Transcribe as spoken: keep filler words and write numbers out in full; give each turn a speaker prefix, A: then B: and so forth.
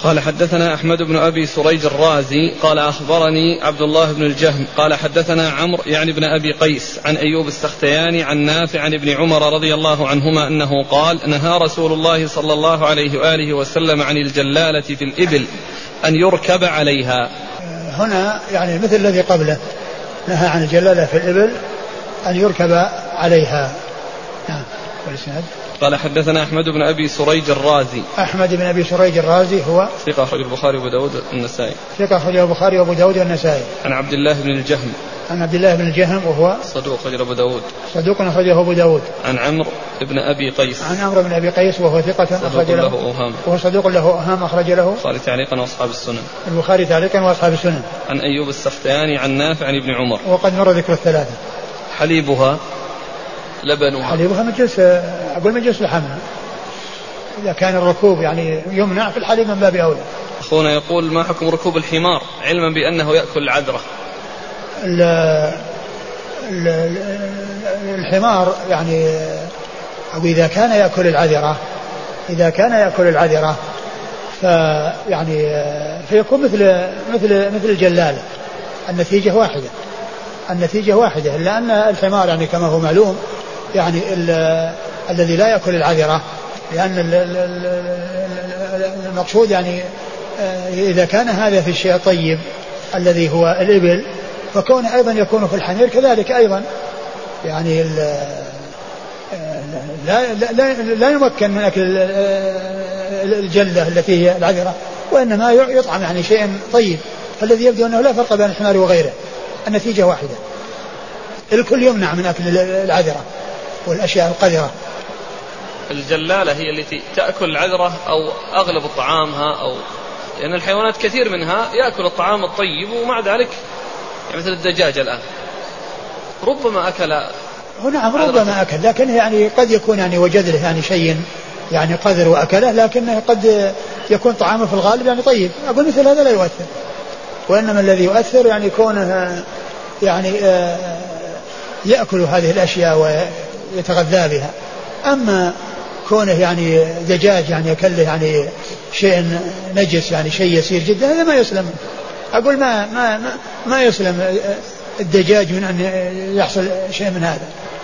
A: قال حدثنا أحمد بن أبي سريج الرازي قال أخبرني عبد الله بن الجهم قال حدثنا عمرو يعني بن أبي قيس عن أيوب السختياني عن نافع عن ابن عمر رضي الله عنهما أنه قال نهى رسول الله صلى الله عليه وآله وسلم عن الجلالة في الإبل أن يركب عليها.
B: هنا يعني مثل الذي قبله، نهى عن الجلالة في الإبل أن يركب عليها. نعم.
A: قال حدثنا أحمد بن أبي سريج الرازي.
B: أحمد بن أبي سريج الرازي هو
A: ثقة أخرجه البخاري وأبو داود والنسائي.
B: ثقة أخرجه البخاري وأبو داود والنسائي.
A: عن عبد الله بن الجهم.
B: عن عبد الله بن الجهم وهو
A: صدوق أخرجه أبو داود.
B: صدوق أخرجه أبو داود.
A: عن عمرو بن أبي قيس.
B: عن عمرو بن أبي قيس وهو ثقة أخرج له
A: أوهام.
B: وهو صدوق له أوهام أخرج له
A: البخاري تعليقا وأصحاب السنن.
B: البخاري تعليقا وأصحاب السنن.
A: عن أيوب السختياني عن نافع عن ابن عمر.
B: وقد مر ذكر الثلاثة.
A: حليبها لبنها.
B: حليبها مجلس، أقول مجلس لحمها، إذا كان الركوب يعني يمنع في الحليب من باب أولى.
A: أخونا يقول ما حكم ركوب الحمار علما بأنه يأكل العذرة؟
B: الحمار يعني أو إذا كان يأكل العذرة إذا كان يأكل العذرة فيعني فيكون مثل مثل مثل الجلالة، النتيجة واحدة النتيجة واحدة إلا أن الحمار يعني كما هو معلوم يعني الذي لا يأكل العذرة، لأن المقصود يعني إذا كان هذا في الشيء الطيب الذي هو الإبل فكونه أيضا يكون في الحمير كذلك أيضا، يعني لا, لا, لا يمكن من أكل الجلة التي هي العذرة، وإنما يطعم يعني شيء طيب، فالذي يبدو أنه لا فرق بين الحمار وغيره، النتيجة واحدة، الكل يمنع من أكل العذرة والأشياء القذرة.
A: الجلالة هي التي تأكل العذرة أو أغلب طعامها، أو لأن يعني الحيوانات كثير منها يأكل الطعام الطيب ومع ذلك يعني مثل الدجاج الآن ربما أكل.
B: نعم ربما أكل، لكن يعني قد يكون يعني وجد له يعني شيء يعني قذر وأكله، لكنه قد يكون طعامه في الغالب يعني طيب. أقول مثل هذا لا يؤثر، وإنما الذي يؤثر يعني كونه يعني يأكل هذه الأشياء ويتغذى بها. أما كونه يعني دجاج يعني يأكله يعني شيء نجس يعني شيء يسير جدا، هذا ما يسلم. أقول ما ما ما, ما يسلم الدجاج من أن يحصل شيء من هذا.